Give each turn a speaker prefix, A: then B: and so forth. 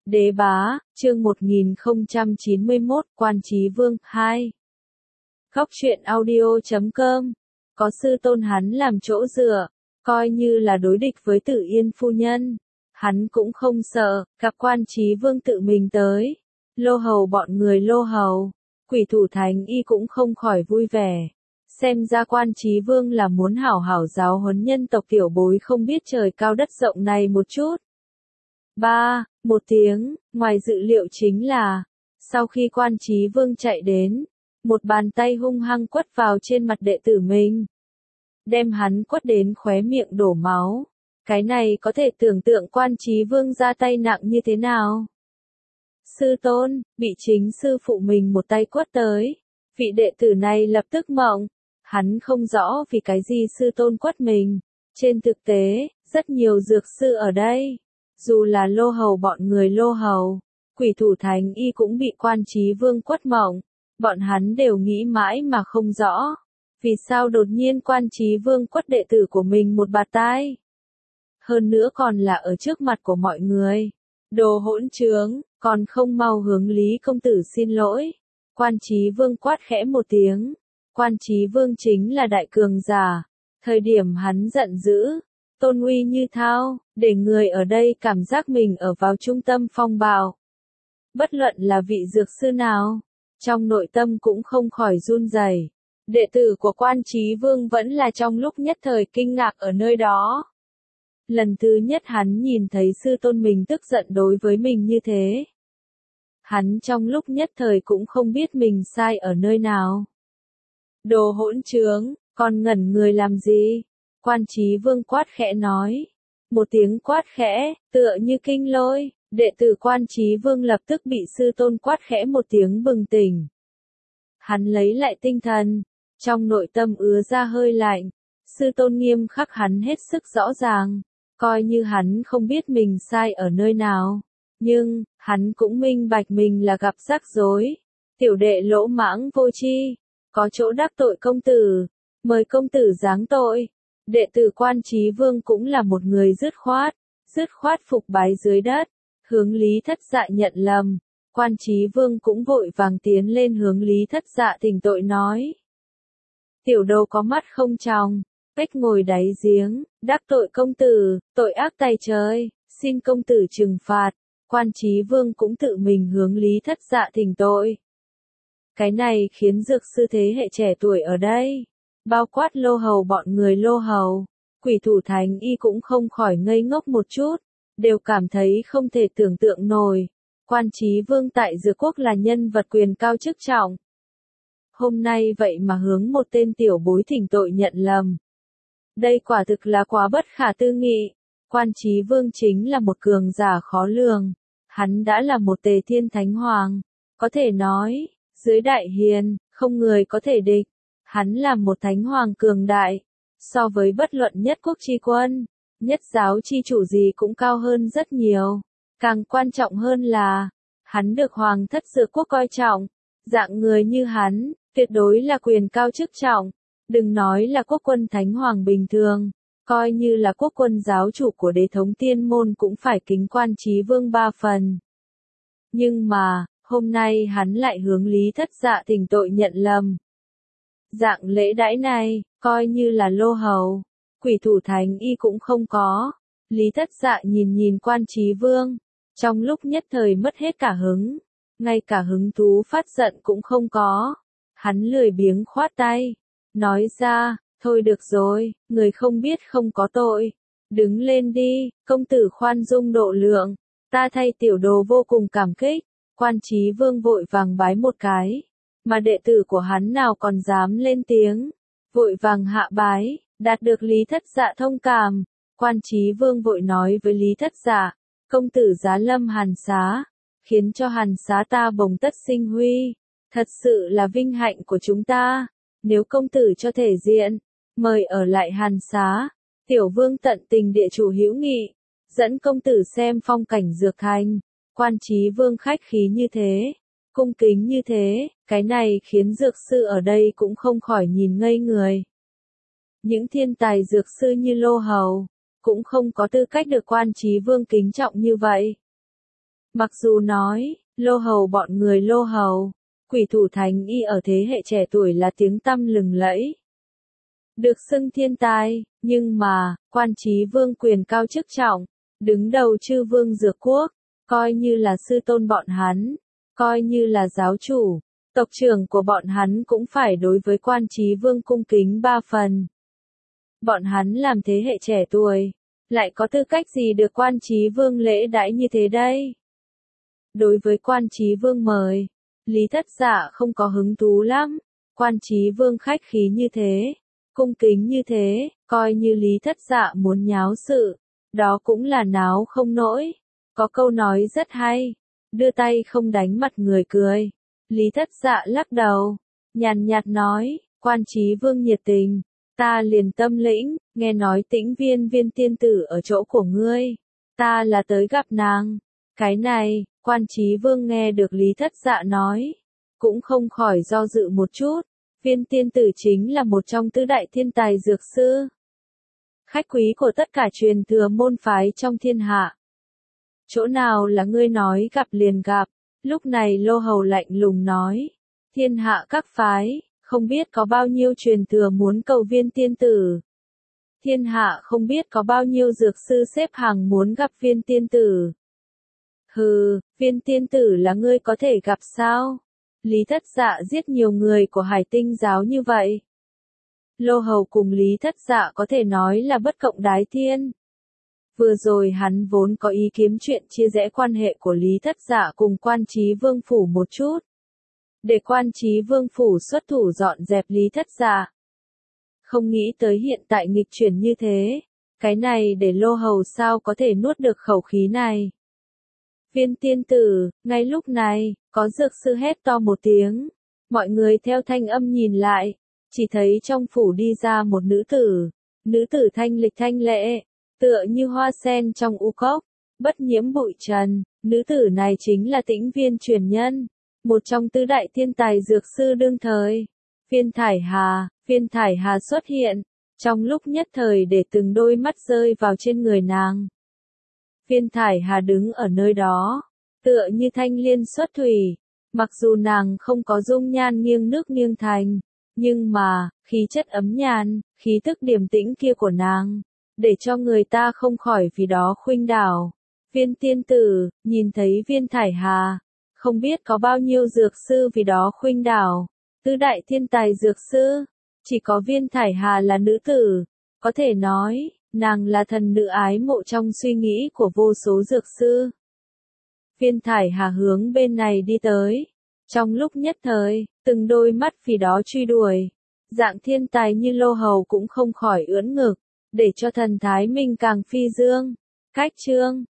A: Đế bá, chương 1091, Quan Chí Vương, 2. Góc truyện audio.com. Có sư tôn hắn làm chỗ dựa, coi như là đối địch với Tử Yên phu nhân. Hắn cũng không sợ, gặp Quan Chí Vương tự mình tới. Lô hầu bọn người lô hầu, Quỷ Thủ Thánh Y cũng không khỏi vui vẻ. Xem ra Quan Chí Vương là muốn hảo hảo giáo huấn nhân tộc tiểu bối không biết trời cao đất rộng này một chút. Một tiếng, ngoài dự liệu chính là, sau khi Quan Chí Vương chạy đến, một bàn tay hung hăng quất vào trên mặt đệ tử mình. Đem hắn quất đến khóe miệng đổ máu. Cái này có thể tưởng tượng Quan Chí Vương ra tay nặng như thế nào. Sư tôn, bị chính sư phụ mình một tay quất tới. Vị đệ tử này lập tức mộng. Hắn không rõ vì cái gì sư tôn quất mình. Trên thực tế, rất nhiều dược sư ở đây. Dù là lô hầu bọn người lô hầu, Quỷ Thủ Thánh Y cũng bị Quan Chí Vương quất mộng. Bọn hắn đều nghĩ mãi mà không rõ. Vì sao đột nhiên Quan Chí Vương quất đệ tử của mình một bạt tai? Hơn nữa còn là ở trước mặt của mọi người. Đồ hỗn trướng, còn không mau hướng Lý công tử xin lỗi. Quan Chí Vương quát khẽ một tiếng. Quan Chí Vương chính là đại cường giả. Thời điểm hắn giận dữ, tôn uy như thao, để người ở đây cảm giác mình ở vào trung tâm phong bạo. Bất luận là vị dược sư nào, trong nội tâm cũng không khỏi run rẩy. Đệ tử của Quan Chí Vương vẫn là trong lúc nhất thời kinh ngạc ở nơi đó. Lần thứ nhất hắn nhìn thấy sư tôn mình tức giận đối với mình như thế. Hắn trong lúc nhất thời cũng không biết mình sai ở nơi nào. Đồ hỗn trướng, còn ngẩn người làm gì? Quan Chí Vương quát khẽ nói. Một tiếng quát khẽ, tựa như kinh lôi, đệ tử Quan Chí Vương lập tức bị sư tôn quát khẽ một tiếng bừng tỉnh. Hắn lấy lại tinh thần, trong nội tâm ứa ra hơi lạnh, sư tôn nghiêm khắc hắn hết sức rõ ràng, coi như hắn không biết mình sai ở nơi nào, nhưng, hắn cũng minh bạch mình là gặp rắc rối. Tiểu đệ lỗ mãng vô tri, có chỗ đắc tội công tử, mời công tử giáng tội. Đệ tử Quan Chí Vương cũng là một người dứt khoát phục bái dưới đất, hướng Lý Thất Dạ nhận lầm. Quan Chí Vương cũng vội vàng tiến lên hướng Lý Thất Dạ thỉnh tội nói. Tiểu đồ có mắt không tròng, bách ngồi đáy giếng, đắc tội công tử, tội ác tày trời, xin công tử trừng phạt. Quan Chí Vương cũng tự mình hướng Lý Thất Dạ thỉnh tội. Cái này khiến dược sư thế hệ trẻ tuổi ở đây, bao quát lô hầu bọn người lô hầu, Quỷ Thủ Thánh Y cũng không khỏi ngây ngốc một chút, đều cảm thấy không thể tưởng tượng nổi. Quan Chí Vương tại dược quốc là nhân vật quyền cao chức trọng. Hôm nay vậy mà hướng một tên tiểu bối thỉnh tội nhận lầm. Đây quả thực là quá bất khả tư nghị. Quan Chí Vương chính là một cường giả khó lường. Hắn đã là một Tề Thiên Thánh Hoàng. Có thể nói, dưới đại hiền, không người có thể địch. Hắn là một Thánh Hoàng cường đại. So với bất luận nhất quốc chi quân, nhất giáo chi chủ gì cũng cao hơn rất nhiều. Càng quan trọng hơn là, hắn được Hoàng thất dược quốc coi trọng. Dạng người như hắn, tuyệt đối là quyền cao chức trọng. Đừng nói là quốc quân Thánh Hoàng bình thường, coi như là quốc quân giáo chủ của đế thống tiên môn cũng phải kính Quan Chí Vương 3 phần. Nhưng mà, hôm nay hắn lại hướng Lý Thất Dạ thỉnh tội nhận lầm. Dạng lễ đãi này, coi như là lô hầu, Quỷ Thủ Thánh Y cũng không có. Lý Thất Dạ nhìn Quan Chí Vương, trong lúc nhất thời mất hết cả hứng, ngay cả hứng thú phát giận cũng không có. Hắn lười biếng khoát tay, nói ra, thôi được rồi, người không biết không có tội. Đứng lên đi, công tử khoan dung độ lượng, ta thay tiểu đồ vô cùng cảm kích. Quan Chí Vương vội vàng bái một cái, mà đệ tử của hắn nào còn dám lên tiếng, vội vàng hạ bái, đạt được Lý Thất Dạ thông cảm. Quan Chí Vương vội nói với Lý Thất Dạ, công tử giá lâm Hàn Xá, khiến cho Hàn Xá ta bồng tất sinh huy, thật sự là vinh hạnh của chúng ta. Nếu công tử cho thể diện, mời ở lại Hàn Xá, tiểu vương tận tình địa chủ hữu nghị, dẫn công tử xem phong cảnh dược thành. Quan Chí Vương khách khí như thế, cung kính như thế, cái này khiến dược sư ở đây cũng không khỏi nhìn ngây người. Những thiên tài dược sư như lô hầu, cũng không có tư cách được Quan Chí Vương kính trọng như vậy. Mặc dù nói, Lô Hầu bọn người Lô Hầu, Quỷ Thủ Thánh Y ở thế hệ trẻ tuổi là tiếng tăm lừng lẫy. Được xưng thiên tài, nhưng mà, Quan Chí Vương quyền cao chức trọng, đứng đầu chư vương Dược Quốc, coi như là sư tôn bọn hắn, coi như là giáo chủ, tộc trưởng của bọn hắn cũng phải đối với Quan Chí Vương cung kính 3 phần. Bọn hắn làm thế hệ trẻ tuổi, lại có tư cách gì được Quan Chí Vương lễ đãi như thế đây? Đối với Quan Chí Vương mời, Lý Thất Dạ không có hứng thú lắm. Quan Chí Vương khách khí như thế, cung kính như thế, coi như Lý Thất Dạ muốn nháo sự, đó cũng là náo không nổi. Có câu nói rất hay, đưa tay không đánh mặt người cười. Lý Thất Dạ lắc đầu, nhàn nhạt nói, Quan Chí Vương nhiệt tình, ta liền tâm lĩnh, nghe nói Tĩnh Viên Viên tiên tử ở chỗ của ngươi, ta là tới gặp nàng. Cái này, Quan Chí Vương nghe được Lý Thất Dạ nói, cũng không khỏi do dự một chút. Viên tiên tử chính là một trong tứ đại thiên tài dược sư, khách quý của tất cả truyền thừa môn phái trong thiên hạ. Chỗ nào là ngươi nói gặp liền gặp? Lúc này Lô Hầu lạnh lùng nói, thiên hạ các phái, không biết có bao nhiêu truyền thừa muốn cầu viên tiên tử. Thiên hạ không biết có bao nhiêu dược sư xếp hàng muốn gặp viên tiên tử. Hừ, viên tiên tử là ngươi có thể gặp sao? Lý Thất Dạ giết nhiều người của Hải Tinh giáo như vậy. Lô Hầu cùng Lý Thất Dạ có thể nói là bất cộng đái thiên. Vừa rồi hắn vốn có ý kiếm chuyện chia rẽ quan hệ của Lý Thất Dạ cùng Quan Chí Vương phủ một chút. Để Quan Chí Vương phủ xuất thủ dọn dẹp Lý Thất Dạ. Không nghĩ tới hiện tại nghịch chuyển như thế. Cái này để Lô Hầu sao có thể nuốt được khẩu khí này. Viên tiên tử, ngay lúc này, có dược sư hét to một tiếng. Mọi người theo thanh âm nhìn lại, chỉ thấy trong phủ đi ra một nữ tử thanh lịch thanh lệ, tựa như hoa sen trong u cốc, bất nhiễm bụi trần. Nữ tử này chính là Tĩnh Viên truyền nhân, một trong tứ đại thiên tài dược sư đương thời. Viên Thải Hà xuất hiện, trong lúc nhất thời để từng đôi mắt rơi vào trên người nàng. Viên Thải Hà đứng ở nơi đó, tựa như thanh liên xuất thủy, mặc dù nàng không có dung nhan nghiêng nước nghiêng thành, nhưng mà, khí chất ấm nhàn, khí thức điềm tĩnh kia của nàng, để cho người ta không khỏi vì đó khuynh đảo. Viên tiên tử, nhìn thấy Viên Thải Hà, không biết có bao nhiêu dược sư vì đó khuynh đảo, tứ đại thiên tài dược sư, chỉ có Viên Thải Hà là nữ tử, có thể nói, nàng là thần nữ ái mộ trong suy nghĩ của vô số dược sư. Viên Thải Hà hướng bên này đi tới, trong lúc nhất thời, từng đôi mắt vì đó truy đuổi, dạng thiên tài như Lô Hầu cũng không khỏi ưỡn ngực, để cho thần thái mình càng phi dương. Cách chương